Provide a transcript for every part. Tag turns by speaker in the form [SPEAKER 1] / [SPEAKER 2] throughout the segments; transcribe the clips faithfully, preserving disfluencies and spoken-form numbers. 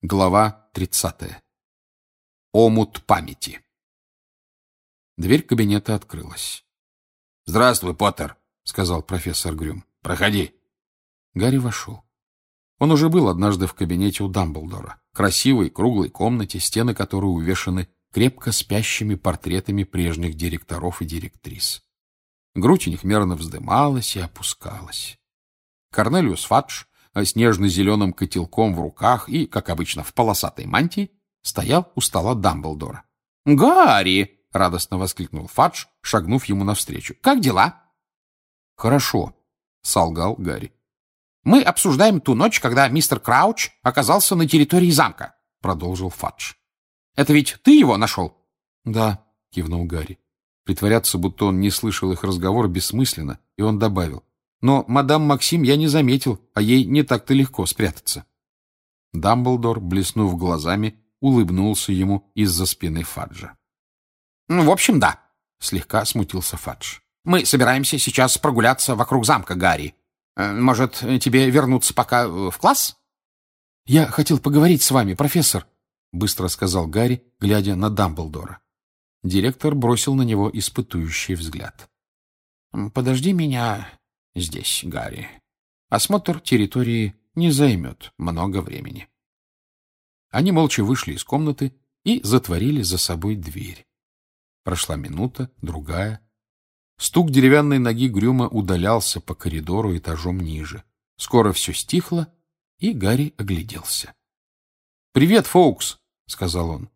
[SPEAKER 1] Глава тридцатая. Омут памяти. Дверь кабинета открылась. — Здравствуй, Поттер, — сказал профессор Грюм. — Проходи. Гарри вошел. Он уже был однажды в кабинете у Дамблдора, красивой круглой комнате, стены которой увешаны крепко спящими портретами прежних директоров и директрис. Грудь у них мерно вздымалась и опускалась. Корнелиус Фадж с нежно-зеленым котелком в руках и, как обычно, в полосатой мантии, стоял у стола Дамблдора. — Гарри! — радостно воскликнул Фадж, шагнув ему навстречу. — Как дела? — Хорошо, — солгал Гарри. — Мы обсуждаем ту ночь, когда мистер Крауч оказался на территории замка, — продолжил Фадж. — Это ведь ты его нашел? — Да, — кивнул Гарри. Притворяться, будто он не слышал их разговор, бессмысленно, и он добавил. Но мадам Максим я не заметил, а ей не так-то легко спрятаться. Дамблдор, блеснув глазами, улыбнулся ему из-за спины Фаджа. — В общем, да, — слегка смутился Фадж. — Мы собираемся сейчас прогуляться вокруг замка, Гарри. Может, тебе вернуться пока в класс? — Я хотел поговорить с вами, профессор, — быстро сказал Гарри, глядя на Дамблдора. Директор бросил на него испытующий взгляд. — Подожди меня здесь, Гарри. Осмотр территории не займет много времени. Они молча вышли из комнаты и затворили за собой дверь. Прошла минута, другая. Стук деревянной ноги Грюма удалялся по коридору этажом ниже. Скоро все стихло, и Гарри огляделся. — Привет, Фоукс, — сказал он.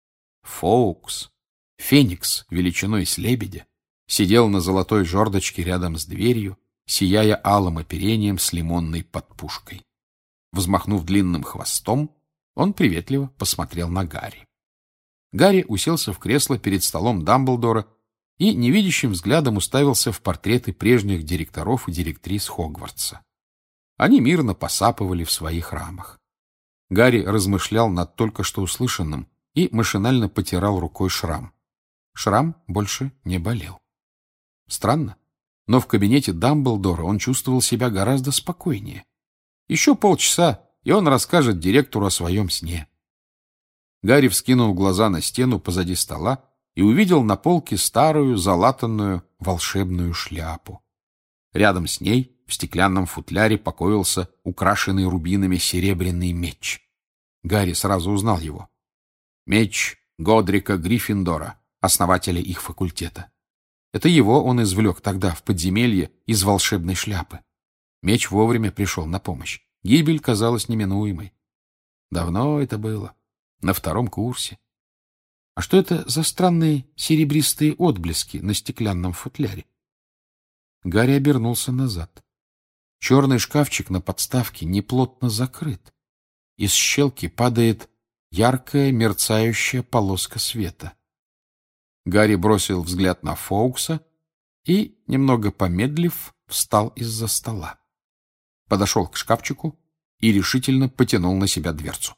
[SPEAKER 1] Фоукс, феникс величиной с лебедя, сидел на золотой жердочке рядом с дверью, сияя алым оперением с лимонной подпушкой. Взмахнув длинным хвостом, он приветливо посмотрел на Гарри. Гарри уселся в кресло перед столом Дамблдора и невидящим взглядом уставился в портреты прежних директоров и директрис Хогвартса. Они мирно посапывали в своих рамах. Гарри размышлял над только что услышанным и машинально потирал рукой шрам. Шрам больше не болел. Странно, но в кабинете Дамблдора он чувствовал себя гораздо спокойнее. Еще полчаса, и он расскажет директору о своем сне. Гарри вскинул глаза на стену позади стола и увидел на полке старую залатанную волшебную шляпу. Рядом с ней в стеклянном футляре покоился украшенный рубинами серебряный меч. Гарри сразу узнал его. Меч Годрика Гриффиндора, основателя их факультета. Это его он извлек тогда в подземелье из волшебной шляпы. Меч вовремя пришел на помощь. Гибель казалась неминуемой. Давно это было. На втором курсе. А что это за странные серебристые отблески на стеклянном футляре? Гарри обернулся назад. Черный шкафчик на подставке неплотно закрыт. Из щелки падает яркая мерцающая полоска света. Гарри бросил взгляд на Фоукса и, немного помедлив, встал из-за стола. Подошел к шкафчику и решительно потянул на себя дверцу.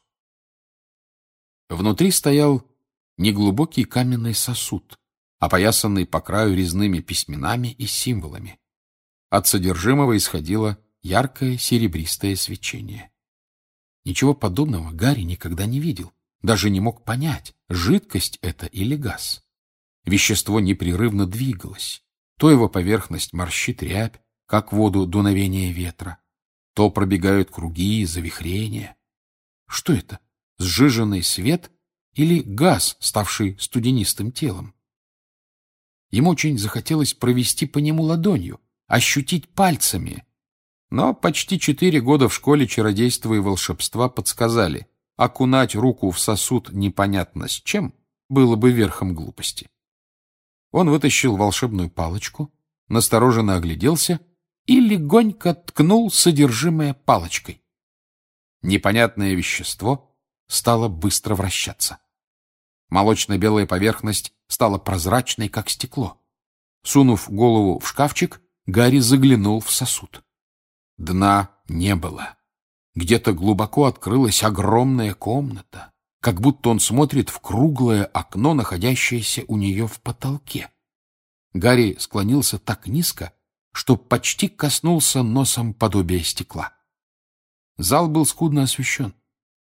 [SPEAKER 1] Внутри стоял неглубокий каменный сосуд, опоясанный по краю резными письменами и символами. От содержимого исходило яркое серебристое свечение. Ничего подобного Гарри никогда не видел, даже не мог понять, жидкость это или газ. Вещество непрерывно двигалось. То его поверхность морщит рябь, как воду дуновения ветра, то пробегают круги и завихрения. Что это? Сжиженный свет или газ, ставший студенистым телом? Ему очень захотелось провести по нему ладонью, ощутить пальцами. Но почти четыре года в школе чародейства и волшебства подсказали, окунать руку в сосуд непонятно с чем было бы верхом глупости. Он вытащил волшебную палочку, настороженно огляделся и легонько ткнул содержимое палочкой. Непонятное вещество стало быстро вращаться. Молочно-белая поверхность стала прозрачной, как стекло. Сунув голову в шкафчик, Гарри заглянул в сосуд. Дна не было. Где-то глубоко открылась огромная комната, как будто он смотрит в круглое окно, находящееся у нее в потолке. Гарри склонился так низко, что почти коснулся носом подобия стекла. Зал был скудно освещен.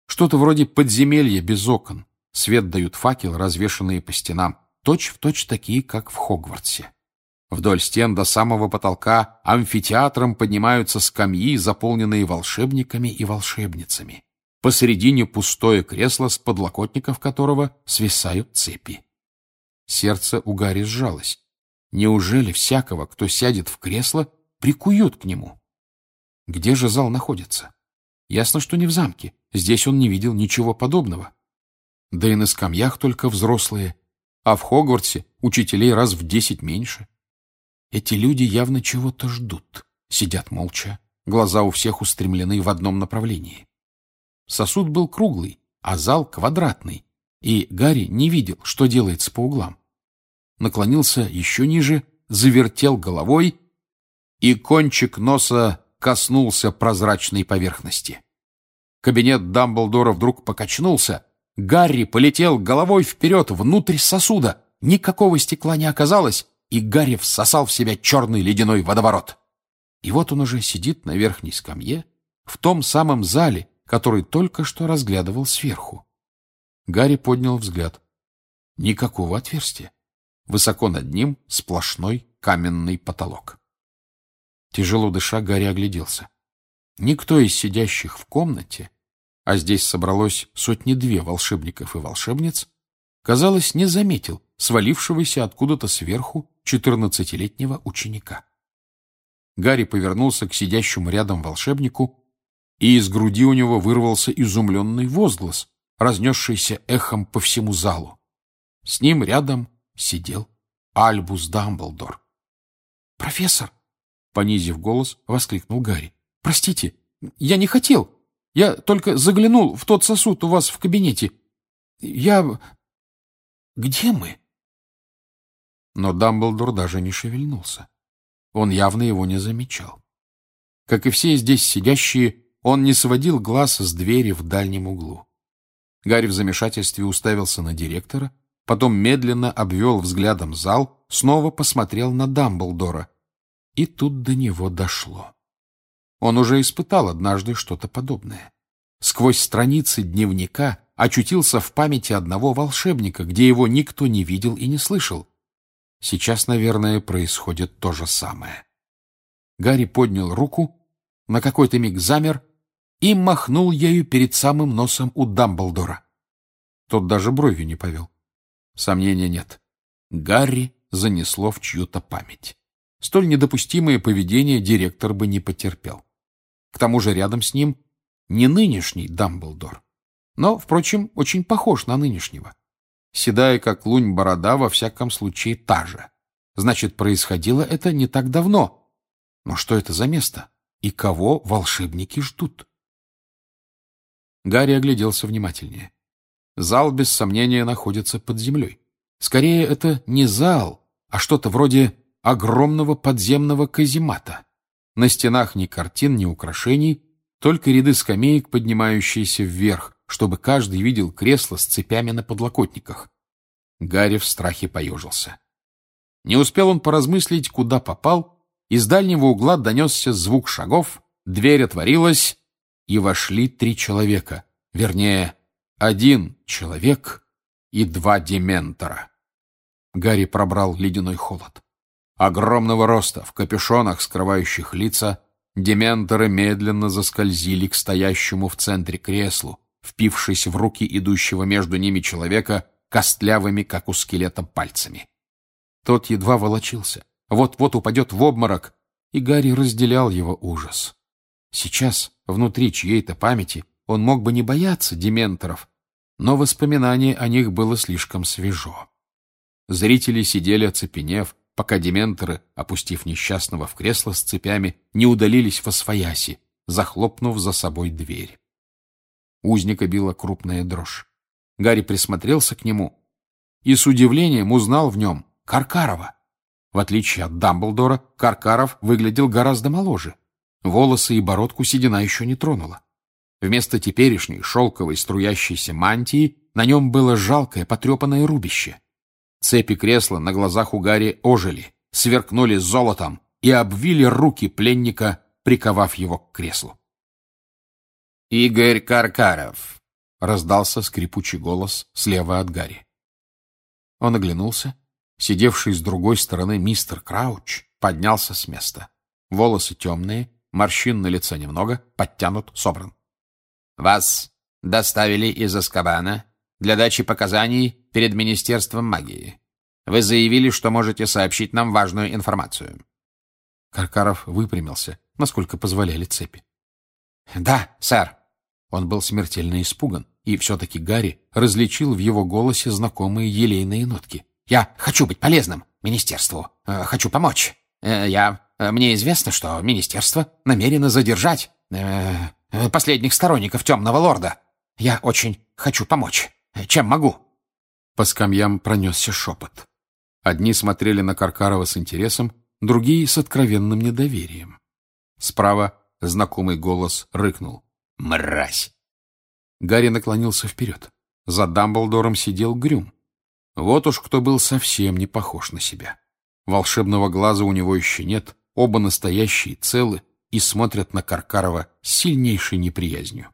[SPEAKER 1] Что-то вроде подземелья без окон. Свет дают факелы, развешанные по стенам, точь-в-точь такие, как в Хогвартсе. Вдоль стен до самого потолка амфитеатром поднимаются скамьи, заполненные волшебниками и волшебницами. Посередине пустое кресло, с подлокотников которого свисают цепи. Сердце у Гарри сжалось. Неужели всякого, кто сядет в кресло, прикуют к нему? Где же зал находится? Ясно, что не в замке. Здесь он не видел ничего подобного. Да и на скамьях только взрослые, а в Хогвартсе учителей раз в десять меньше. Эти люди явно чего-то ждут. Сидят молча, глаза у всех устремлены в одном направлении. Сосуд был круглый, а зал квадратный, и Гарри не видел, что делается по углам. Наклонился еще ниже, завертел головой, и кончик носа коснулся прозрачной поверхности. Кабинет Дамблдора вдруг покачнулся. Гарри полетел головой вперед, внутрь сосуда. Никакого стекла не оказалось, и Гарри всосал в себя черный ледяной водоворот. И вот он уже сидит на верхней скамье, в том самом зале, который только что разглядывал сверху. Гарри поднял взгляд. Никакого отверстия. Высоко над ним сплошной каменный потолок. Тяжело дыша, Гарри огляделся. Никто из сидящих в комнате, а здесь собралось сотни-две волшебников и волшебниц, казалось, не заметил свалившегося откуда-то сверху четырнадцатилетнего ученика. Гарри повернулся к сидящему рядом волшебнику, и из груди у него вырвался изумленный возглас, разнесшийся эхом по всему залу. С ним рядом сидел Альбус Дамблдор. «Профессор!» — понизив голос, воскликнул Гарри. «Простите, я не хотел. Я только заглянул в тот сосуд у вас в кабинете. Я... Где мы?» Но Дамблдор даже не шевельнулся. Он явно его не замечал. Как и все здесь сидящие, он не сводил глаз с двери в дальнем углу. Гарри в замешательстве уставился на директора, потом медленно обвел взглядом зал, снова посмотрел на Дамблдора. И тут до него дошло. Он уже испытал однажды что-то подобное. Сквозь страницы дневника очутился в памяти одного волшебника, где его никто не видел и не слышал. Сейчас, наверное, происходит то же самое. Гарри поднял руку, на какой-то миг замер и махнул ею перед самым носом у Дамблдора. Тот даже бровью не повел. Сомнения нет. Гарри занесло в чью-то память. Столь недопустимое поведение директор бы не потерпел. К тому же рядом с ним не нынешний Дамблдор, но, впрочем, очень похож на нынешнего. Седая, как лунь, борода, во всяком случае, та же. Значит, происходило это не так давно. Но что это за место? И кого волшебники ждут? Гарри огляделся внимательнее. Зал, без сомнения, находится под землей. Скорее, это не зал, а что-то вроде огромного подземного каземата. На стенах ни картин, ни украшений, только ряды скамеек, поднимающиеся вверх, чтобы каждый видел кресло с цепями на подлокотниках. Гарри в страхе поежился. Не успел он поразмыслить, куда попал, из дальнего угла донесся звук шагов, дверь отворилась, и вошли три человека, вернее, один человек и два дементора. Гарри пробрал ледяной холод. Огромного роста, в капюшонах, скрывающих лица, дементоры медленно заскользили к стоящему в центре креслу, впившись в руки идущего между ними человека костлявыми, как у скелета, пальцами. Тот едва волочился, вот-вот упадет в обморок, и Гарри разделял его ужас. Сейчас, внутри чьей-то памяти, он мог бы не бояться дементоров, но воспоминание о них было слишком свежо. Зрители сидели оцепенев, пока дементоры, опустив несчастного в кресло с цепями, не удалились восвояси, захлопнув за собой дверь. Узника била крупная дрожь. Гарри присмотрелся к нему и с удивлением узнал в нем Каркарова. В отличие от Дамблдора, Каркаров выглядел гораздо моложе. Волосы и бородку седина еще не тронула. Вместо теперешней шелковой струящейся мантии на нем было жалкое потрепанное рубище. Цепи кресла на глазах у Гарри ожили, сверкнули золотом и обвили руки пленника, приковав его к креслу.
[SPEAKER 2] «Игорь Каркаров,
[SPEAKER 1] раздался скрипучий голос слева от Гарри. Он оглянулся. Сидевший с другой стороны мистер Крауч поднялся с места. Волосы темные, морщин на лице немного, подтянут, собран. — Вас доставили из Азкабана для дачи показаний перед Министерством магии. Вы заявили, что можете сообщить нам важную информацию. Каркаров выпрямился, насколько позволяли цепи. — Да, сэр. Он был смертельно испуган, и все-таки Гарри различил в его голосе знакомые елейные нотки. — Я хочу быть полезным министерству. Э, хочу помочь. Э, я... Мне известно, что министерство намерено задержать э, последних сторонников Темного Лорда. Я очень хочу помочь. Чем могу? По скамьям пронесся шепот. Одни смотрели на Каркарова с интересом, другие — с откровенным недоверием. Справа знакомый голос рыкнул. «Мразь!» Гарри наклонился вперед. За Дамблдором сидел Грюм. Вот уж кто был совсем не похож на себя. Волшебного глаза у него еще нет, оба настоящие, целы, и смотрят на Каркарова с сильнейшей неприязнью.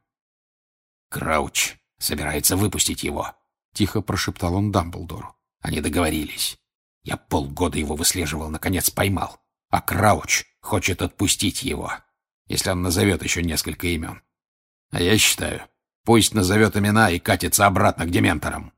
[SPEAKER 1] «Крауч собирается выпустить его», — тихо прошептал он Дамблдору. «Они договорились. Я полгода его выслеживал, наконец поймал. А Крауч хочет отпустить его, если он назовет еще несколько имен. А я считаю, пусть назовет имена и катится обратно к дементорам».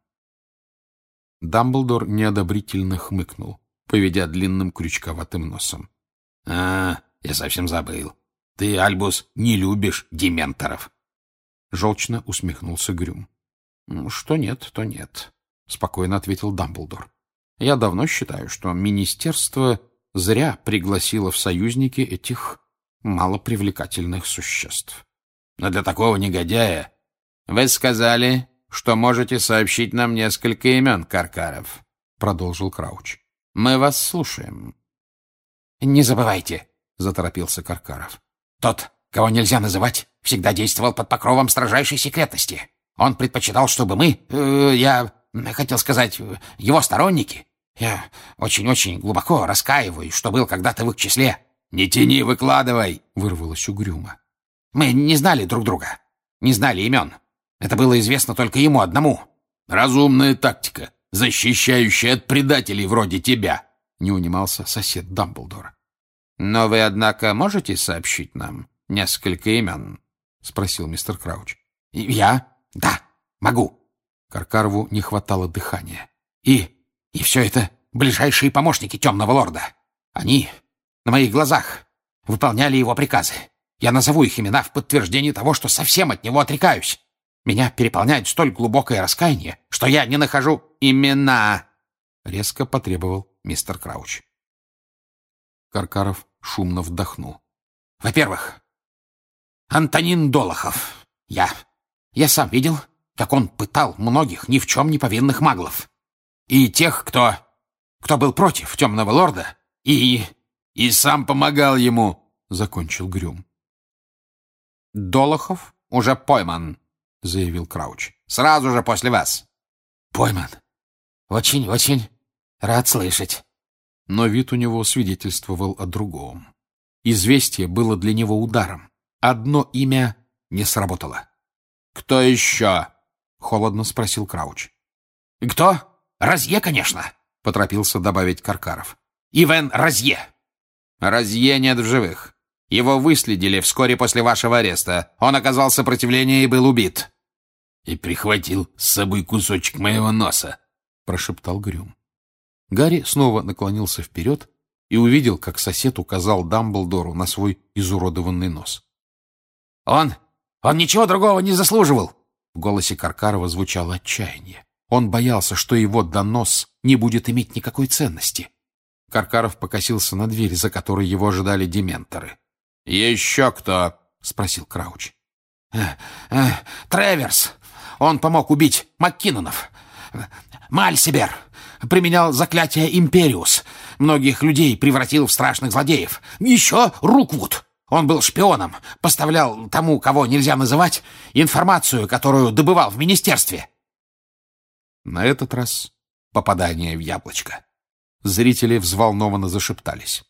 [SPEAKER 1] Дамблдор неодобрительно хмыкнул, поведя длинным крючковатым носом. — А, я совсем забыл. Ты, Альбус, не любишь дементоров. Желчно усмехнулся Грюм. — Что нет, то нет, — спокойно ответил Дамблдор. — Я давно считаю, что министерство зря пригласило в союзники этих малопривлекательных существ. — Но для такого негодяя... Вы сказали, что можете сообщить нам несколько имен, Каркаров, — продолжил Крауч. — Мы вас слушаем. — Не забывайте, — заторопился Каркаров. — Тот, кого нельзя называть, всегда действовал под покровом строжайшей секретности. Он предпочитал, чтобы мы, э, я хотел сказать, его сторонники. Я очень-очень глубоко раскаиваюсь, что был когда-то в их числе. — Не тяни, выкладывай, — вырвалось угрюмо. — Мы не знали друг друга, не знали имен. Это было известно только ему одному. — Разумная тактика, защищающая от предателей вроде тебя, — не унимался сосед Дамблдора. — Но вы, однако, можете сообщить нам несколько имен? — спросил мистер Крауч. — Я? Да, могу. Каркарову не хватало дыхания. И... и все это ближайшие помощники Темного Лорда. Они на моих глазах выполняли его приказы. Я назову их имена в подтверждение того, что совсем от него отрекаюсь. Меня переполняет столь глубокое раскаяние, что я не нахожу имена, — резко потребовал мистер Крауч. Каркаров шумно вдохнул. — Во-первых, Антонин Долохов. Я... я сам видел, как он пытал многих ни в чем не повинных маглов. И тех, кто... кто был против Темного Лорда, и... и сам помогал ему, — закончил Грюм. — Долохов уже пойман, — заявил Крауч. — Сразу же после вас. — Пойман. Очень-очень рад слышать. Но вид у него свидетельствовал о другом. Известие было для него ударом. Одно имя не сработало. — Кто еще? — холодно спросил Крауч. — Кто? Розье, конечно, — поторопился добавить Каркаров. — Ивен Розье. — Розье нет в живых. Его выследили вскоре после вашего ареста. Он оказал сопротивление и был убит. — И прихватил с собой кусочек моего носа, — прошептал Грюм. Гарри снова наклонился вперед и увидел, как сосед указал Дамблдору на свой изуродованный нос. — Он... он ничего другого не заслуживал! В голосе Каркарова звучало отчаяние. Он боялся, что его донос не будет иметь никакой ценности. Каркаров покосился на дверь, за которой его ожидали дементоры. — Еще кто? — спросил Крауч. Э, э, — Треверс. Он помог убить Маккинонов. Мальсибер применял заклятие Империус. Многих людей превратил в страшных злодеев. Еще Руквуд. Он был шпионом, поставлял тому, кого нельзя называть, информацию, которую добывал в министерстве. На этот раз попадание в яблочко. Зрители взволнованно зашептались.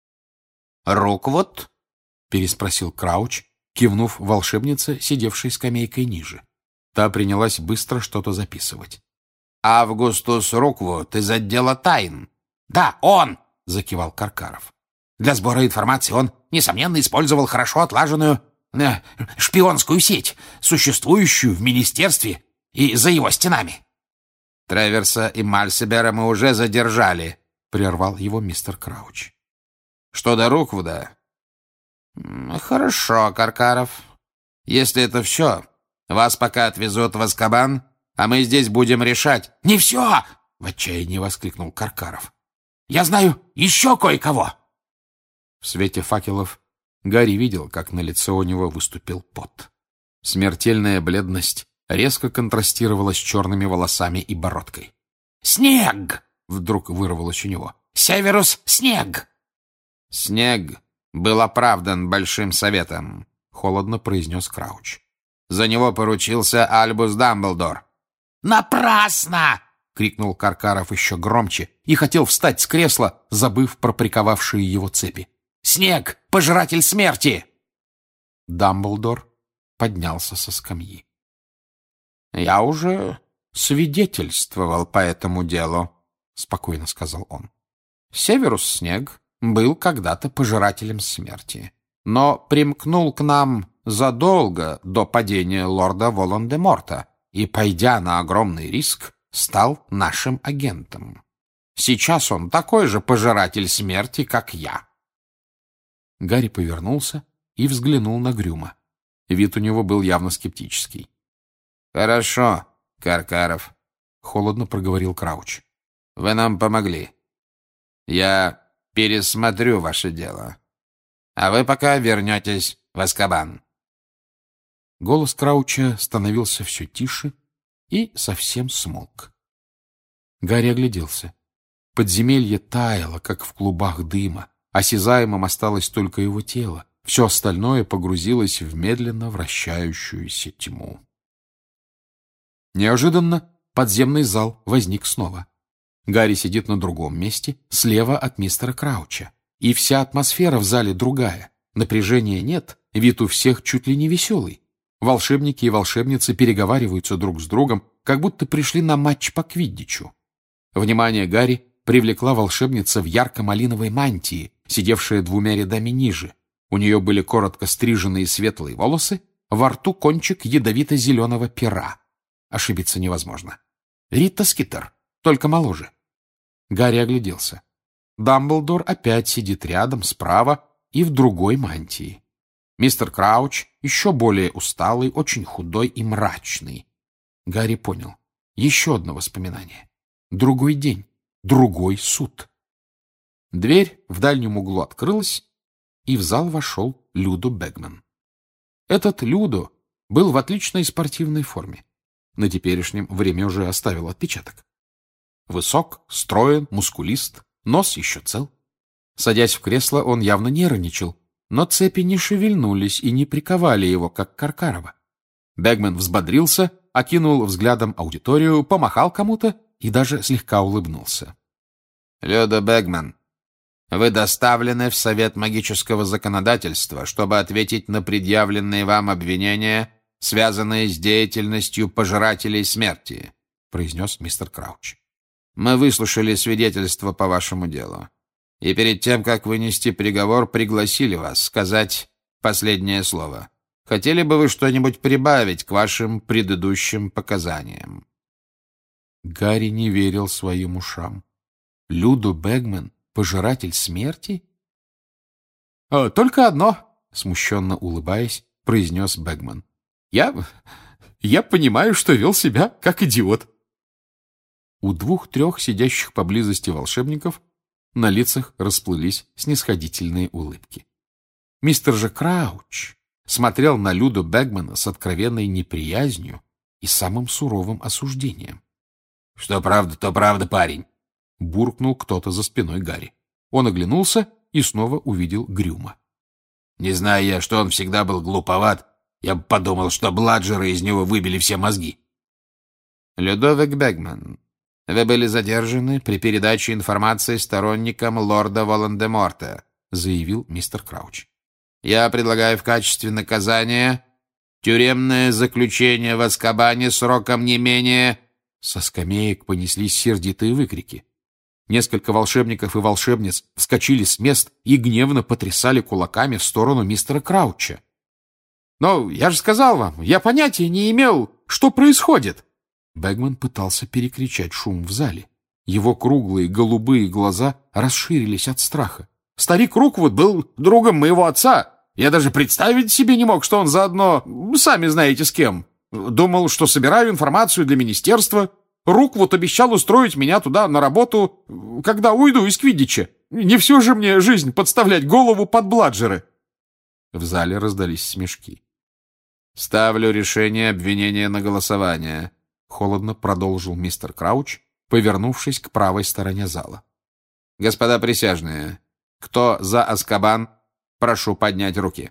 [SPEAKER 1] «Руквуд?» — переспросил Крауч, кивнув волшебнице, сидевшей скамейкой ниже. Та принялась быстро что-то записывать.
[SPEAKER 2] «Августус Руквуд из отдела тайн». «Да, он!» — закивал Каркаров. «Для сбора информации он, несомненно, использовал хорошо отлаженную э, шпионскую сеть, существующую в министерстве и за его стенами».
[SPEAKER 1] «Треверса и Мальсебера мы уже задержали», — прервал его мистер Крауч. «Что до Руквуда?»
[SPEAKER 2] «Хорошо, Каркаров. Если это все, вас пока отвезут в Азкабан, а мы здесь будем решать». «Не все!» — в отчаянии воскликнул Каркаров. «Я знаю еще кое-кого!»
[SPEAKER 1] В свете факелов Гарри видел, как на лице у него выступил пот. Смертельная бледность резко контрастировала с черными волосами и бородкой.
[SPEAKER 2] «Снег!» —
[SPEAKER 1] вдруг вырвалось у него.
[SPEAKER 2] «Северус Снег!»
[SPEAKER 1] «Снег был оправдан Большим Советом», — холодно произнес Крауч. «За него поручился Альбус Дамблдор».
[SPEAKER 2] «Напрасно!»
[SPEAKER 1] — крикнул Каркаров еще громче и хотел встать с кресла, забыв про приковавшие его цепи.
[SPEAKER 2] «Снег! Пожиратель смерти!»
[SPEAKER 1] Дамблдор поднялся со скамьи. «Я уже свидетельствовал по этому делу», — спокойно сказал он. «Северус Снег был когда-то пожирателем смерти, но примкнул к нам задолго до падения лорда Волан-де-Морта и, пойдя на огромный риск, стал нашим агентом. Сейчас он такой же пожиратель смерти, как я». Гарри повернулся и взглянул на Грюма. Вид у него был явно скептический.
[SPEAKER 2] «Хорошо, Каркаров»,
[SPEAKER 1] — холодно проговорил Крауч.
[SPEAKER 2] «Вы нам помогли. Я пересмотрю ваше дело. А вы пока вернетесь в Азкабан».
[SPEAKER 1] Голос Крауча становился все тише и совсем смолк. Гарри огляделся. Подземелье таяло, как в клубах дыма. Осязаемым осталось только его тело. Все остальное погрузилось в медленно вращающуюся тьму. Неожиданно подземный зал возник снова. Гарри сидит на другом месте, слева от мистера Крауча. И вся атмосфера в зале другая. Напряжения нет, вид у всех чуть ли не веселый. Волшебники и волшебницы переговариваются друг с другом, как будто пришли на матч по квиддичу. Внимание Гарри привлекла волшебница в ярко-малиновой мантии, сидевшая двумя рядами ниже. У нее были коротко стриженные светлые волосы, во рту кончик ядовито-зеленого пера. Ошибиться невозможно. Рита Скитер, только моложе. Гарри огляделся. Дамблдор опять сидит рядом, справа и в другой мантии. Мистер Крауч еще более усталый, очень худой и мрачный. Гарри понял. Еще одно воспоминание. Другой день. Другой суд. Дверь в дальнем углу открылась, и в зал вошел Людо Бэгман. Этот Людо был в отличной спортивной форме. На теперешнем время уже оставил отпечаток. Высок, строен, мускулист, нос еще цел. Садясь в кресло, он явно нервничал, но цепи не шевельнулись и не приковали его, как Каркарова. Бэгман взбодрился, окинул взглядом аудиторию, помахал кому-то и даже слегка улыбнулся.
[SPEAKER 2] «Людо Бэгман, вы доставлены в Совет магического законодательства, чтобы ответить на предъявленные вам обвинения, связанные с деятельностью пожирателей смерти», — произнес мистер Крауч. «Мы выслушали свидетельство по вашему делу, и перед тем, как вынести приговор, пригласили вас сказать последнее слово. Хотели бы вы что-нибудь прибавить к вашим предыдущим показаниям?»
[SPEAKER 1] Гарри не верил своим ушам. Людо Бэгман — пожиратель смерти? «А, только одно», — смущенно улыбаясь, произнес Бэгман. «Я... я понимаю, что вел себя как идиот». У двух-трех сидящих поблизости волшебников на лицах расплылись снисходительные улыбки. Мистер же Крауч смотрел на Людо Бэгмана с откровенной неприязнью и самым суровым осуждением.
[SPEAKER 2] «Что правда, то правда, парень»,
[SPEAKER 1] — буркнул кто-то за спиной Гарри. Он оглянулся и снова увидел Грюма.
[SPEAKER 2] «Не зная я, что он всегда был глуповат, я бы подумал, что бладжеры из него выбили все мозги».
[SPEAKER 1] «Людовик Бэгман, вы были задержаны при передаче информации сторонникам лорда Волан-де-Морта», — заявил мистер Крауч. «Я предлагаю в качестве наказания...»
[SPEAKER 2] Тюремное заключение в Азкабане сроком не менее...»
[SPEAKER 1] Со скамеек понеслись сердитые выкрики. Несколько волшебников и волшебниц вскочили с мест и гневно потрясали кулаками в сторону мистера Крауча. «Но я же сказал вам, я понятия не имел, что происходит!» Бэгман пытался перекричать шум в зале. Его круглые голубые глаза расширились от страха. «Старик Руквуд был другом моего отца. Я даже представить себе не мог, что он заодно, сами знаете с кем. Думал, что собираю информацию для министерства. Руквуд обещал устроить меня туда на работу, когда уйду из Квиддича. Не всю же мне жизнь подставлять голову под бладжеры!» В зале раздались смешки.
[SPEAKER 2] «Ставлю решение обвинения на голосование», — холодно продолжил мистер Крауч, повернувшись к правой стороне зала. «Господа присяжные, кто за Азкабан, прошу поднять руки».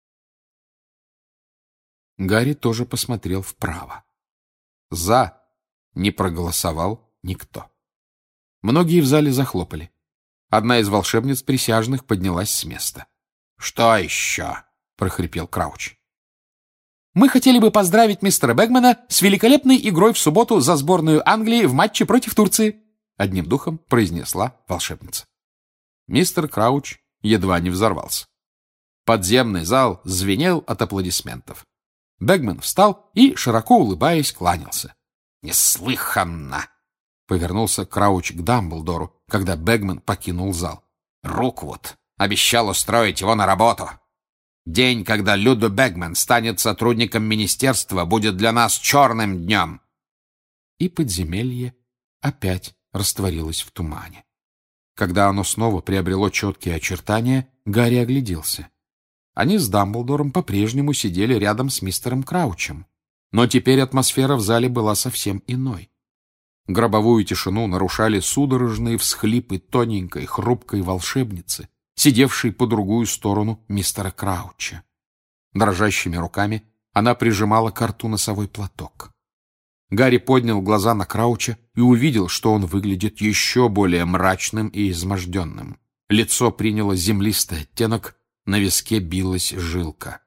[SPEAKER 1] Гарри тоже посмотрел вправо. «За» не проголосовал никто. Многие в зале захлопали. Одна из волшебниц присяжных поднялась с места.
[SPEAKER 2] «Что еще?»
[SPEAKER 1] — прохрипел Крауч.
[SPEAKER 3] «Мы хотели бы поздравить мистера Бэгмана с великолепной игрой в субботу за сборную Англии в матче против Турции», —
[SPEAKER 1] одним духом произнесла волшебница. Мистер Крауч едва не взорвался. Подземный зал звенел от аплодисментов. Бэгман встал и, широко улыбаясь, кланялся.
[SPEAKER 2] «Неслыханно!»
[SPEAKER 1] — повернулся Крауч к Дамблдору, когда Бэгман покинул зал.
[SPEAKER 2] «Руквуд обещал устроить его на работу. День, когда Люду Бэгман станет сотрудником министерства, будет для нас черным днем».
[SPEAKER 1] И подземелье опять растворилось в тумане. Когда оно снова приобрело четкие очертания, Гарри огляделся. Они с Дамблдором по-прежнему сидели рядом с мистером Краучем. Но теперь атмосфера в зале была совсем иной. Гробовую тишину нарушали судорожные всхлипы тоненькой, хрупкой волшебницы, сидевшей по другую сторону мистера Крауча. Дрожащими руками она прижимала к рту носовой платок. Гарри поднял глаза на Крауча и увидел, что он выглядит еще более мрачным и изможденным. Лицо приняло землистый оттенок, на виске билась жилка.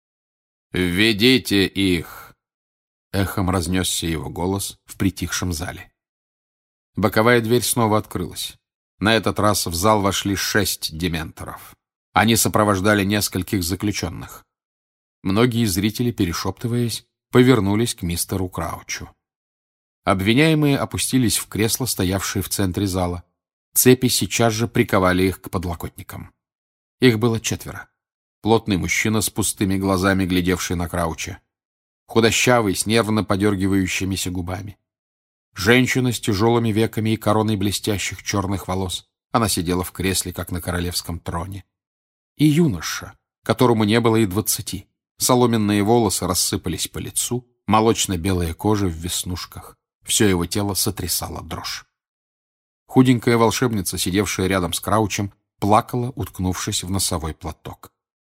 [SPEAKER 2] «Введите их!»
[SPEAKER 1] Эхом разнесся его голос в притихшем зале. Боковая дверь снова открылась. На этот раз в зал вошли шесть дементоров. Они сопровождали нескольких заключенных. Многие зрители, перешептываясь, повернулись к мистеру Краучу. Обвиняемые опустились в кресла, стоявшие в центре зала. Цепи сейчас же приковали их к подлокотникам. Их было четверо. Плотный мужчина с пустыми глазами, глядевший на Крауча. Худощавый, с нервно подергивающимися губами. Женщина с тяжелыми веками и короной блестящих черных волос. Она сидела в кресле, как на королевском троне. И юноша, которому не было и двадцати. Соломенные волосы рассыпались по лицу, молочно-белая кожа в веснушках. Все его тело сотрясало дрожь. Худенькая волшебница, сидевшая рядом с Краучем, плакала, уткнувшись в носовой платок.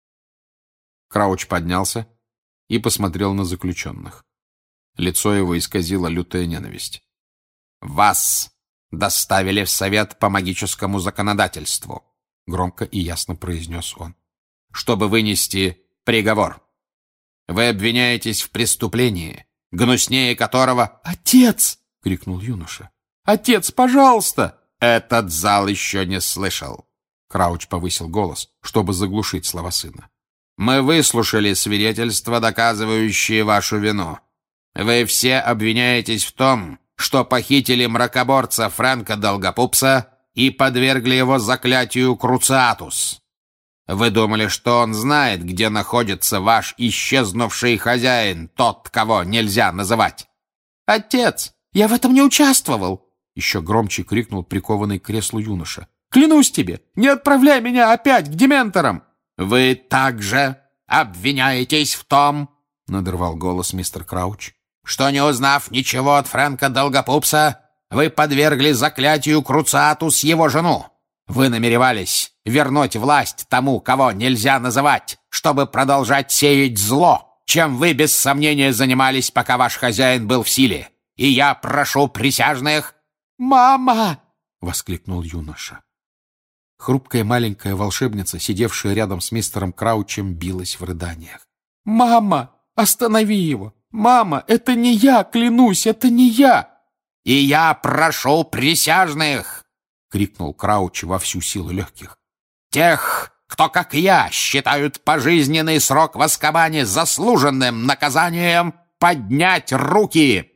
[SPEAKER 1] Крауч поднялся и посмотрел на заключенных. Лицо его исказило лютая ненависть.
[SPEAKER 2] «Вас доставили в Совет по магическому законодательству», —
[SPEAKER 1] громко и ясно произнес он,
[SPEAKER 2] — «чтобы вынести приговор. Вы обвиняетесь в преступлении, гнуснее которого...»
[SPEAKER 3] «Отец!»
[SPEAKER 1] — крикнул юноша. «Отец, пожалуйста!»
[SPEAKER 2] «Этот зал еще не слышал».
[SPEAKER 1] Крауч повысил голос, чтобы заглушить слова сына.
[SPEAKER 2] «Мы выслушали свидетельства, доказывающие вашу вину. Вы все обвиняетесь в том, что похитили мракоборца Фрэнка Долгопупса и подвергли его заклятию Круциатус. Вы думали, что он знает, где находится ваш исчезнувший хозяин, тот, кого нельзя называть.
[SPEAKER 3] Отец, я в этом не участвовал!»
[SPEAKER 1] Еще громче крикнул прикованный к креслу юноша.
[SPEAKER 3] «Клянусь тебе, не отправляй меня опять к дементорам!»
[SPEAKER 2] «Вы также обвиняетесь в том, — надрывал голос мистер Крауч, — что, не узнав ничего от Фрэнка Долгопупса, вы подвергли заклятию Круциатус его жену. Вы намеревались вернуть власть тому, кого нельзя называть, чтобы продолжать сеять зло, чем вы без сомнения занимались, пока ваш хозяин был в силе. И я прошу присяжных...»
[SPEAKER 3] «Мама!»
[SPEAKER 1] — воскликнул юноша. Хрупкая маленькая волшебница, сидевшая рядом с мистером Краучем, билась в рыданиях.
[SPEAKER 3] «Мама, Останови его! Мама, это не я, клянусь, это не я!»
[SPEAKER 2] «И я прошу присяжных!» — крикнул Крауч во всю силу легких. «Тех, кто, как я, считают пожизненный срок в Азкабане заслуженным наказанием, поднять руки!»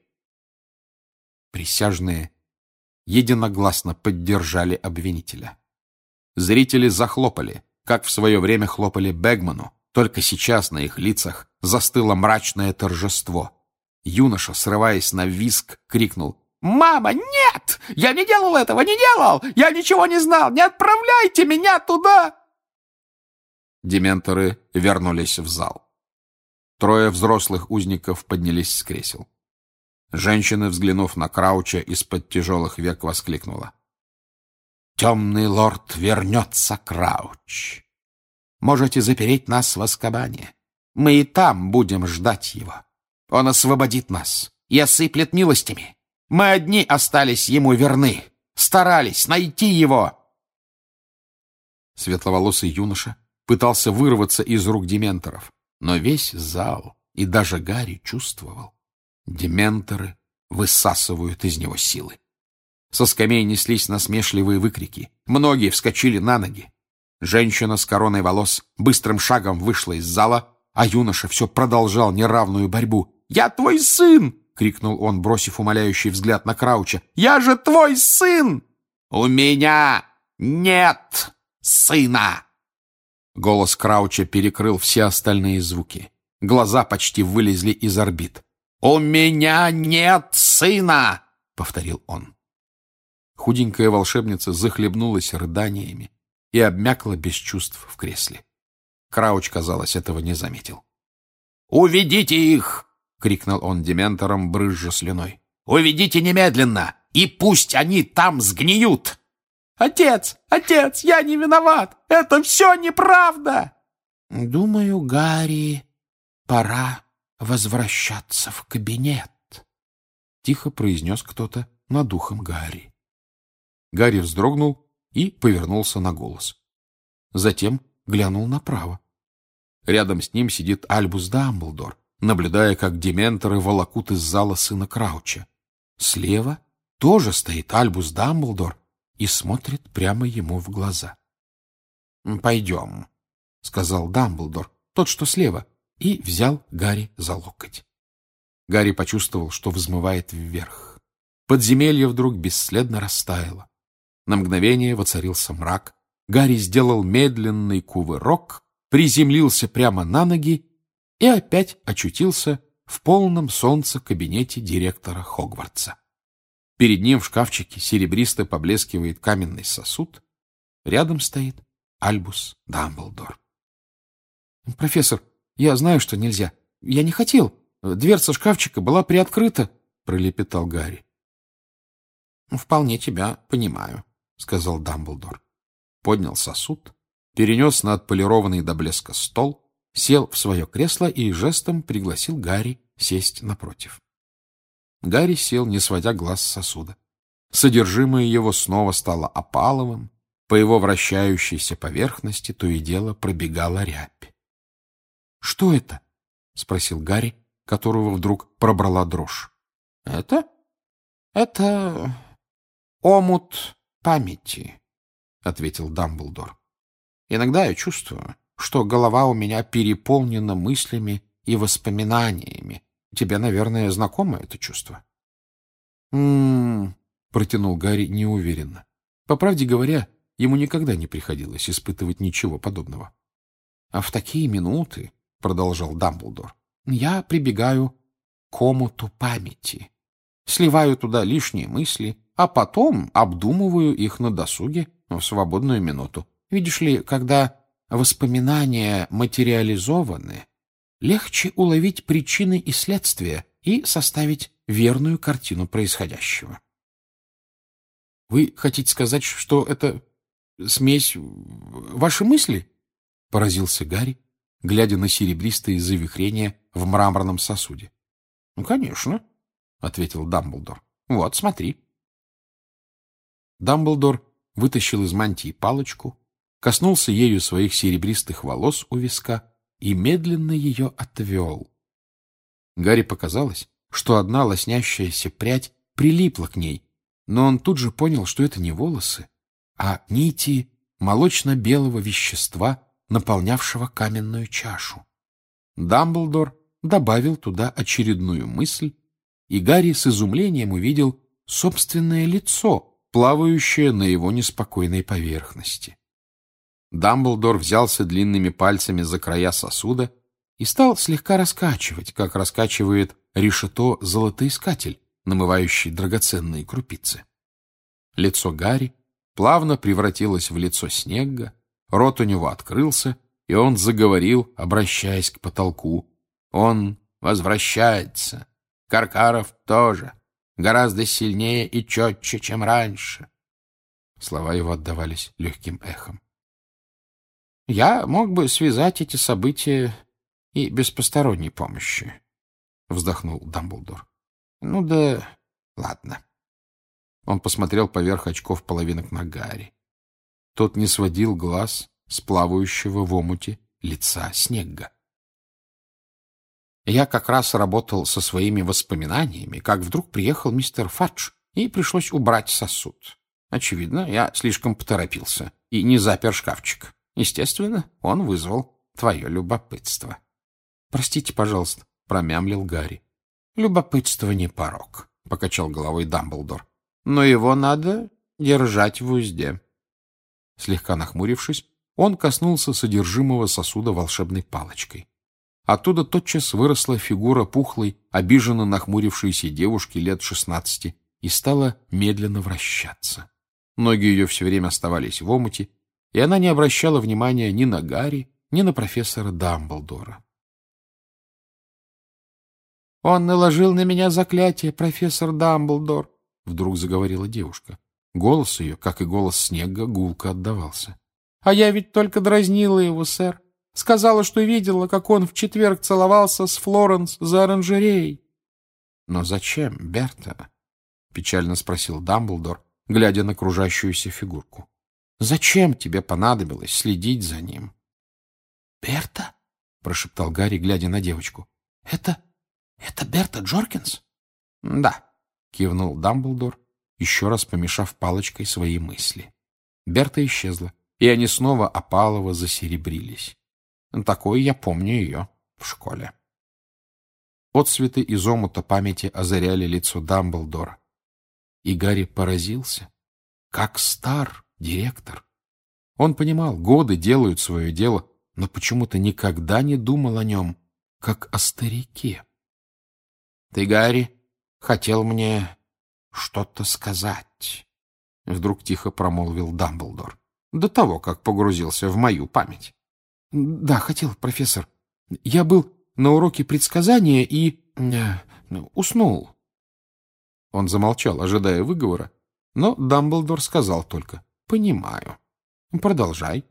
[SPEAKER 1] Присяжные единогласно поддержали обвинителя. Зрители захлопали, как в свое время хлопали Бэгману, только сейчас на их лицах застыло мрачное торжество. Юноша, срываясь на визг, крикнул:
[SPEAKER 3] «Мама, нет! Я не делал этого, не делал! Я ничего не знал! Не отправляйте меня туда!»
[SPEAKER 1] Дементоры вернулись в зал. Трое взрослых узников поднялись с кресел. Женщина, взглянув на Крауча, из-под тяжелых век воскликнула: «Темный лорд вернется, Крауч! Можете запереть нас в Азкабане. Мы и там будем ждать его. Он освободит нас и осыплет милостями. Мы одни остались ему верны, старались найти его». Светловолосый юноша пытался вырваться из рук дементоров, но весь зал и даже Гарри чувствовал: дементоры высасывают из него силы. Со скамей неслись насмешливые выкрики. Многие вскочили на ноги. Женщина с короной волос быстрым шагом вышла из зала, а юноша все продолжал неравную борьбу.
[SPEAKER 3] «Я твой сын!» —
[SPEAKER 1] крикнул он, бросив умоляющий взгляд на Крауча.
[SPEAKER 3] «Я же твой сын!»
[SPEAKER 2] «У меня нет сына!»
[SPEAKER 1] Голос Крауча перекрыл все остальные звуки. Глаза почти вылезли из орбит.
[SPEAKER 2] «У меня нет сына!» — повторил он.
[SPEAKER 1] Худенькая волшебница захлебнулась рыданиями и обмякла без чувств в кресле. Крауч, казалось, этого не заметил.
[SPEAKER 2] «Уведите их!» —
[SPEAKER 1] крикнул он дементорам, брызжа слюной.
[SPEAKER 2] «Уведите немедленно, и пусть они там сгниют!»
[SPEAKER 3] «Отец! Отец! Я не виноват! Это все неправда!»
[SPEAKER 4] «Думаю, Гарри, пора возвращаться в кабинет», — тихо произнес кто-то над ухом Гарри.
[SPEAKER 1] Гарри вздрогнул и повернулся на голос. Затем глянул направо. Рядом с ним сидит Альбус Дамблдор, наблюдая, как дементоры волокут из зала сына Крауча. Слева тоже стоит Альбус Дамблдор и смотрит прямо ему в глаза. «Пойдем», — сказал Дамблдор, тот, что слева, и взял Гарри за локоть. Гарри почувствовал, что взмывает вверх. Подземелье вдруг бесследно растаяло. На мгновение воцарился мрак. Гарри сделал медленный кувырок, приземлился прямо на ноги и опять очутился в полном солнце кабинете директора Хогвартса. Перед ним в шкафчике серебристо поблескивает каменный сосуд. Рядом стоит Альбус Дамблдор.
[SPEAKER 3] «Профессор, я знаю, что нельзя. Я не хотел. Дверца шкафчика была приоткрыта», — пролепетал Гарри.
[SPEAKER 1] «Вполне тебя понимаю», — сказал Дамблдор. Поднял сосуд, перенес на отполированный до блеска стол, сел в свое кресло и жестом пригласил Гарри сесть напротив. Гарри сел, не сводя глаз с сосуда. Содержимое его снова стало опаловым, по его вращающейся поверхности то и дело пробегала рябь. — Что это? — спросил Гарри, которого вдруг пробрала дрожь. — Это? Это омут памяти, — ответил Дамблдор. — Иногда я чувствую, что голова у меня переполнена мыслями и воспоминаниями. Тебе, наверное, знакомо это чувство? «М-м-м», протянул Гарри неуверенно. По правде говоря, ему никогда не приходилось испытывать ничего подобного. — А в такие минуты, — продолжал Дамблдор, — я прибегаю к омуту памяти, сливаю туда лишние мысли, а потом обдумываю их на досуге в свободную минуту. Видишь ли, когда воспоминания материализованы, легче уловить причины и следствия и составить верную картину происходящего. — Вы хотите сказать, что это смесь ваши мысли? — поразился Гарри, глядя на серебристые завихрения в мраморном сосуде. — Ну, конечно, — ответил Дамблдор. — Вот, смотри. Дамблдор вытащил из мантии палочку, коснулся ею своих серебристых волос у виска и медленно ее отвел,
[SPEAKER 3] Гарри показалось, что одна лоснящаяся прядь прилипла к ней, но он тут же понял, что это не волосы, а нити молочно-белого вещества, наполнявшего каменную чашу. Дамблдор добавил туда очередную мысль, и Гарри с изумлением увидел собственное лицо, плавающее на его неспокойной поверхности. Дамблдор взялся длинными пальцами за края сосуда и стал слегка раскачивать, как раскачивает решето золотоискатель, намывающий драгоценные крупицы. Лицо Гарри плавно превратилось в лицо Снегга, рот у него открылся, и он заговорил, обращаясь к потолку. Он возвращается. Каркаров тоже. Гораздо сильнее и четче, чем раньше. Слова его отдавались легким эхом. Я мог бы связать эти события и без посторонней помощи, вздохнул Дамблдор. Ну да ладно. Он посмотрел поверх очков половинок на Гарри. Тот не сводил глаз с плавающего в омуте лица Снегга. Я как раз работал со своими воспоминаниями, как вдруг приехал мистер Фадж, и пришлось убрать сосуд. Очевидно, я слишком поторопился и не запер шкафчик. Естественно, он вызвал твое любопытство. — Простите, пожалуйста, — промямлил Гарри. — Любопытство не порок, — покачал головой Дамблдор. — Но его надо держать в узде. Слегка нахмурившись, он коснулся содержимого сосуда волшебной палочкой. Оттуда тотчас выросла фигура пухлой, обиженно нахмурившейся девушки лет шестнадцати и стала медленно вращаться. Ноги ее все время оставались в омуте, и она не обращала внимания ни на Гарри, ни на профессора Дамблдора. «Он наложил на меня заклятие, профессор Дамблдор», — вдруг заговорила девушка. Голос ее, как и голос Снегга, гулко отдавался. «А я ведь только дразнила его, сэр. Сказала, что видела, как он в четверг целовался с Флоренс за оранжереей». «Но зачем, Берта?» — печально спросил Дамблдор, глядя на кружащуюся фигурку. «Зачем тебе понадобилось следить за ним?» «Берта?» — прошептал Гарри, глядя на девочку. «Это... это Берта Джоркинс?» «Да», — кивнул Дамблдор, еще раз помешав палочкой свои мысли. Берта исчезла, и они снова опалово засеребрились. Такой я помню ее в школе. Отсветы из омута памяти озаряли лицо Дамблдора. И Гарри поразился, как стар директор. Он понимал, годы делают свое дело, но почему-то никогда не думал о нем, как о старике. — Ты, Гарри, хотел мне что-то сказать, — вдруг тихо промолвил Дамблдор, до того, как погрузился в мою память. — Да, хотел, профессор. Я был на уроке предсказания и... Э, уснул. Он замолчал, ожидая выговора, но Дамблдор сказал только: «Понимаю. Продолжай».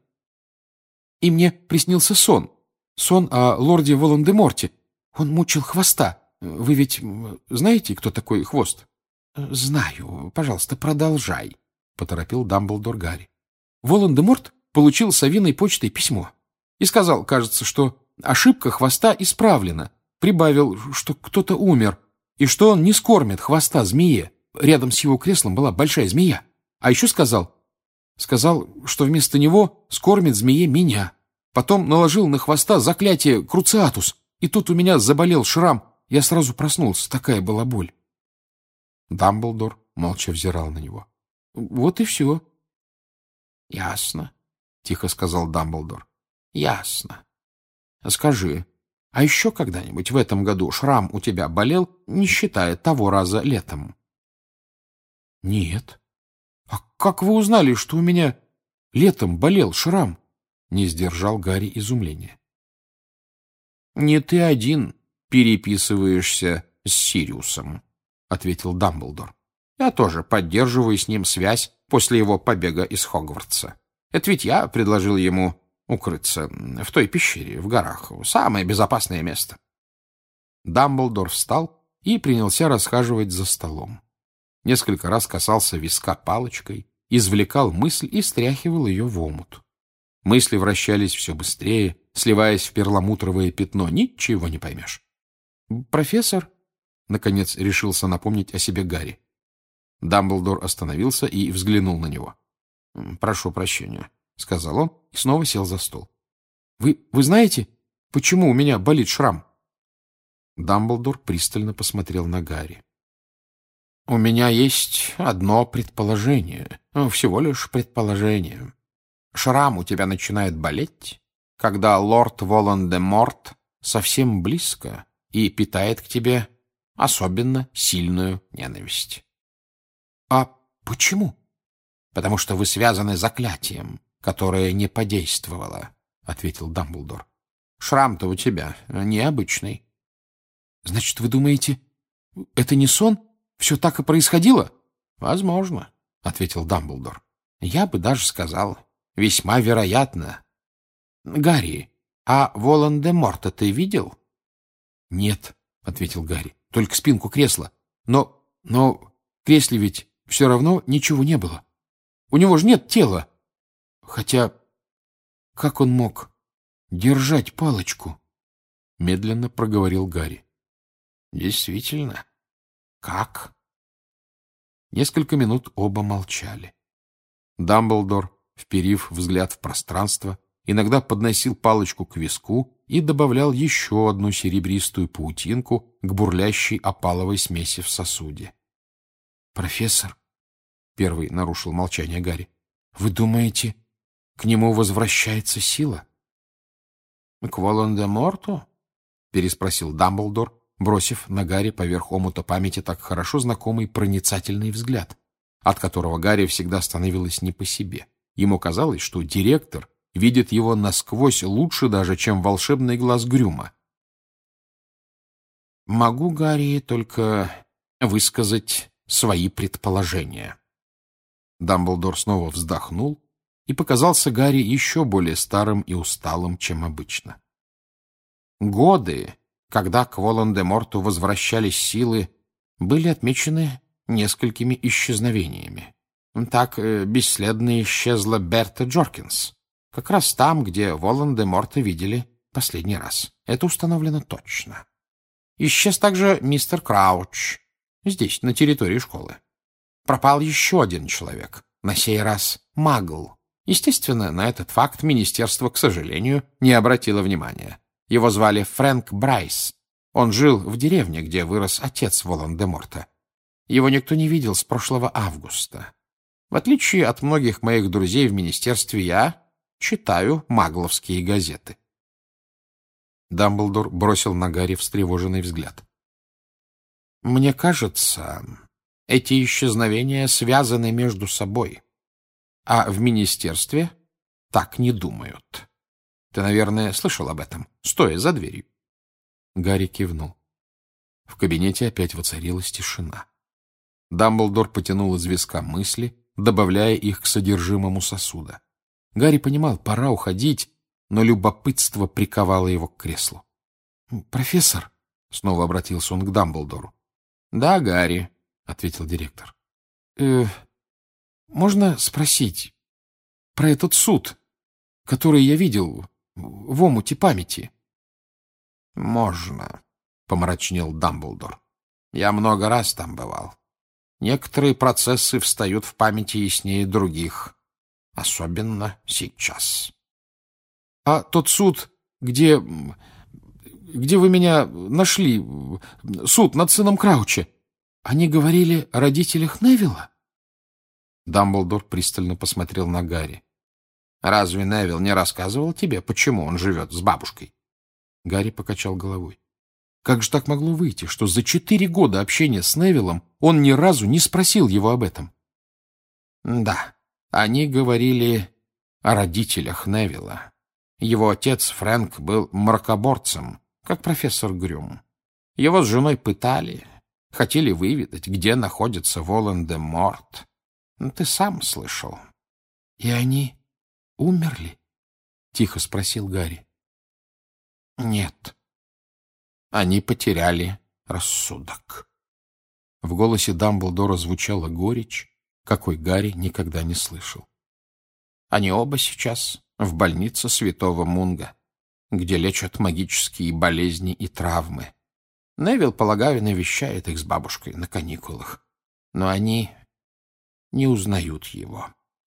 [SPEAKER 3] И мне приснился сон. Сон о лорде Волан-де-Морте. Он мучил хвоста. Вы ведь знаете, кто такой Хвост? «Знаю. Пожалуйста, продолжай», — поторопил Дамблдор Гарри. Волан-де-Морт получил совиной почтой письмо и сказал, кажется, что ошибка Хвоста исправлена. Прибавил, что кто-то умер, и что он не скормит Хвоста змее. Рядом с его креслом была большая змея. А еще сказал, сказал, что вместо него скормит змее меня. Потом наложил на Хвоста заклятие Круциатус, и тут у меня заболел шрам. Я сразу проснулся, такая была боль. Дамблдор молча взирал на него. — Вот и все. — Ясно, — тихо сказал Дамблдор. — Ясно. Скажи, а еще когда-нибудь в этом году шрам у тебя болел, не считая того раза летом? — Нет. — А как вы узнали, что у меня летом болел шрам? — не сдержал Гарри изумления. — Не ты один переписываешься с Сириусом, — ответил Дамблдор. — Я тоже поддерживаю с ним связь после его побега из Хогвартса. Это ведь я предложил ему укрыться в той пещере в горах. Самое безопасное место. Дамблдор встал и принялся расхаживать за столом. Несколько раз касался виска палочкой, извлекал мысль и стряхивал ее в омут. Мысли вращались все быстрее, сливаясь в перламутровое пятно. Ничего не поймешь. Профессор, наконец, решился напомнить о себе Гарри. Дамблдор остановился и взглянул на него. «Прошу прощения», — сказал он и снова сел за стол. «Вы, вы знаете, почему у меня болит шрам?» Дамблдор пристально посмотрел на Гарри. «У меня есть одно предположение, всего лишь предположение. Шрам у тебя начинает болеть, когда лорд Волан-де-Морт совсем близко и питает к тебе особенно сильную ненависть». «А почему?» «Потому что вы связаны заклятием, которое не подействовало», — ответил Дамблдор. «Шрам-то у тебя необычный». «Значит, вы думаете, это не сон? Все так и происходило?» «Возможно», — ответил Дамблдор. «Я бы даже сказал, весьма вероятно. Гарри, а Волан-де-Морта ты видел?» «Нет», — ответил Гарри, — «только спинку кресла. Но, но в кресле ведь все равно ничего не было. У него же нет тела. Хотя, как он мог держать палочку?» Медленно проговорил Гарри. «Действительно, как?» Несколько минут оба молчали. Дамблдор, вперив взгляд в пространство, иногда подносил палочку к виску и добавлял еще одну серебристую паутинку к бурлящей опаловой смеси в сосуде. «Профессор», — первый нарушил молчание Гарри, — «вы думаете, к нему возвращается сила?» «К Волан-де-Морту?» — переспросил Дамблдор, бросив на Гарри поверх омута памяти так хорошо знакомый проницательный взгляд, от которого Гарри всегда становилось не по себе. Ему казалось, что директор видит его насквозь лучше даже, чем волшебный глаз Грюма. «Могу, Гарри, только высказать свои предположения». Дамблдор снова вздохнул и показался Гарри еще более старым и усталым, чем обычно. Годы, когда к Волан-де-Морту возвращались силы, были отмечены несколькими исчезновениями. Так бесследно исчезла Берта Джоркинс, как раз там, где Волан-де-Морта видели последний раз. Это установлено точно. Исчез также мистер Крауч, здесь, на территории школы. Пропал еще один человек, на сей раз Магл. Естественно, на этот факт министерство, к сожалению, не обратило внимания. Его звали Фрэнк Брайс. Он жил в деревне, где вырос отец Волан-де-Морта. Его никто не видел с прошлого августа. В отличие от многих моих друзей в министерстве, я читаю магловские газеты. Дамблдор бросил на Гарри встревоженный взгляд. «Мне кажется, эти исчезновения связаны между собой, а в министерстве так не думают. Ты, наверное, слышал об этом, стоя за дверью». Гарри кивнул. В кабинете опять воцарилась тишина. Дамблдор потянул из виска мысли, добавляя их к содержимому сосуда. Гарри понимал, пора уходить, но любопытство приковало его к креслу. «Профессор», — снова обратился он к Дамблдору. «Да, Гарри», — ответил директор. «Э, можно спросить про этот суд, который я видел в омуте памяти?» «Можно», — помрачнел Дамблдор. «Я много раз там бывал. Некоторые процессы встают в памяти яснее других, особенно сейчас». «А тот суд, где... где вы меня нашли, суд над сыном Крауча, они говорили о родителях Невилла?» Дамблдор пристально посмотрел на Гарри. «Разве Невилл не рассказывал тебе, почему он живет с бабушкой?» Гарри покачал головой. Как же так могло выйти, что за четыре года общения с Невиллом он ни разу не спросил его об этом? «Да, они говорили о родителях Невилла. Его отец Фрэнк был мракоборцем, как профессор Грюм. Его с женой пытали, хотели выведать, где находится Волан-де-Морт. Ты сам слышал». «И они умерли?» — тихо спросил Гарри. «Нет. Они потеряли рассудок». В голосе Дамблдора звучала горечь, какой Гарри никогда не слышал. «Они оба сейчас в больнице Святого Мунга, где лечат магические болезни и травмы.
[SPEAKER 4] Невилл, полагаю, навещает их с бабушкой на каникулах. Но они не узнают его.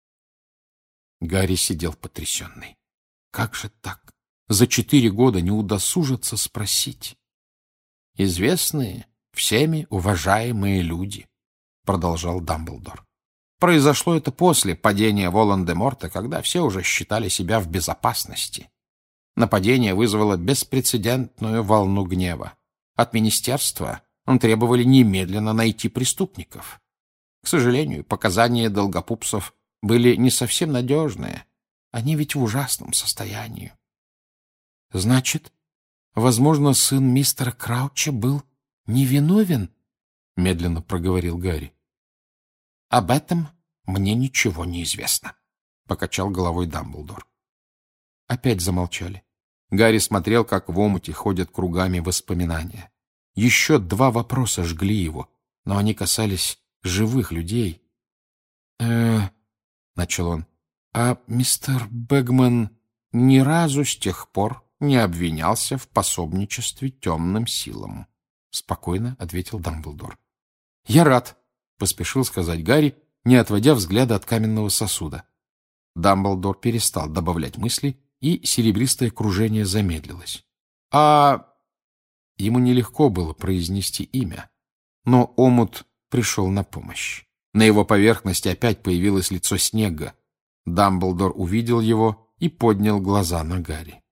[SPEAKER 3] Гарри сидел потрясенный. Как же так? За четыре года не удосужиться спросить.
[SPEAKER 4] «Известные, всеми уважаемые люди», — продолжал Дамблдор. «Произошло это после падения Волан-де-Морта, когда все уже считали себя в безопасности. Нападение вызвало беспрецедентную волну гнева. От министерства он требовали немедленно найти преступников. К сожалению, показания долгопупсов были не совсем надежные. Они ведь в ужасном состоянии».
[SPEAKER 3] «Значит, возможно, сын мистера Крауча был невиновен?» — медленно проговорил Гарри.
[SPEAKER 4] «Об этом мне ничего не известно», — покачал головой Дамблдор.
[SPEAKER 3] Опять замолчали. Гарри смотрел, как в омуте ходят кругами воспоминания. Еще два вопроса жгли его, но они касались живых людей. э начал он. «А мистер Бэгман ни разу с тех пор не обвинялся в пособничестве темным силам», — спокойно ответил Дамблдор. «Я рад», — поспешил сказать Гарри, не отводя взгляда от каменного сосуда. Дамблдор перестал добавлять мысли, и серебристое кружение замедлилось. «А...» Ему нелегко было произнести имя, но омут пришел на помощь. На его поверхности опять появилось лицо Снегга. Дамблдор увидел его и поднял глаза на Гарри.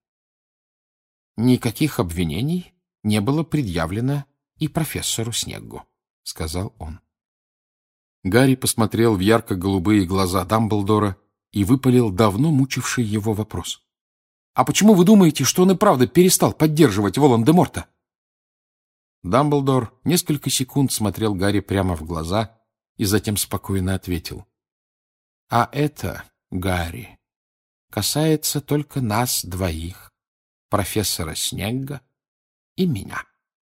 [SPEAKER 4] «Никаких обвинений не было предъявлено и профессору Снеггу», — сказал он.
[SPEAKER 3] Гарри посмотрел в ярко-голубые глаза Дамблдора и выпалил давно мучивший его вопрос. «А почему вы думаете, что он и правда перестал поддерживать Волан-де-Морта?» Дамблдор несколько секунд смотрел Гарри прямо в глаза и затем спокойно ответил.
[SPEAKER 4] «А это, Гарри, касается только нас двоих, профессора Снегга и меня».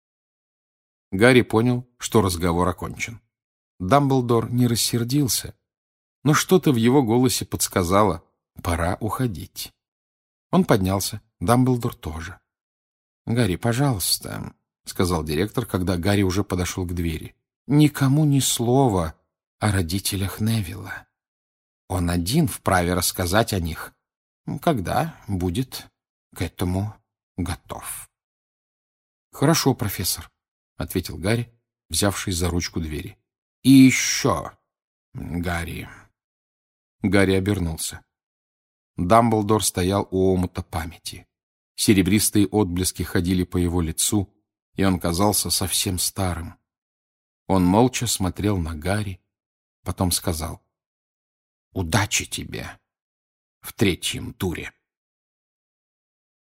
[SPEAKER 3] Гарри понял, что разговор окончен. Дамблдор не рассердился, но что-то в его голосе подсказало — пора уходить. Он поднялся, Дамблдор тоже.
[SPEAKER 4] «Гарри, пожалуйста», — сказал директор, когда Гарри уже подошел к двери, — «никому ни слова о родителях Невилла. Он один вправе рассказать о них, когда будет к этому готов».
[SPEAKER 3] «Хорошо, профессор», — ответил Гарри, взявший за ручку двери.
[SPEAKER 4] «И еще, Гарри...»
[SPEAKER 3] Гарри обернулся. Дамблдор стоял у омута памяти. Серебристые отблески ходили по его лицу, и он казался совсем старым. Он молча смотрел на Гарри, потом сказал:
[SPEAKER 4] «Удачи тебе в третьем туре».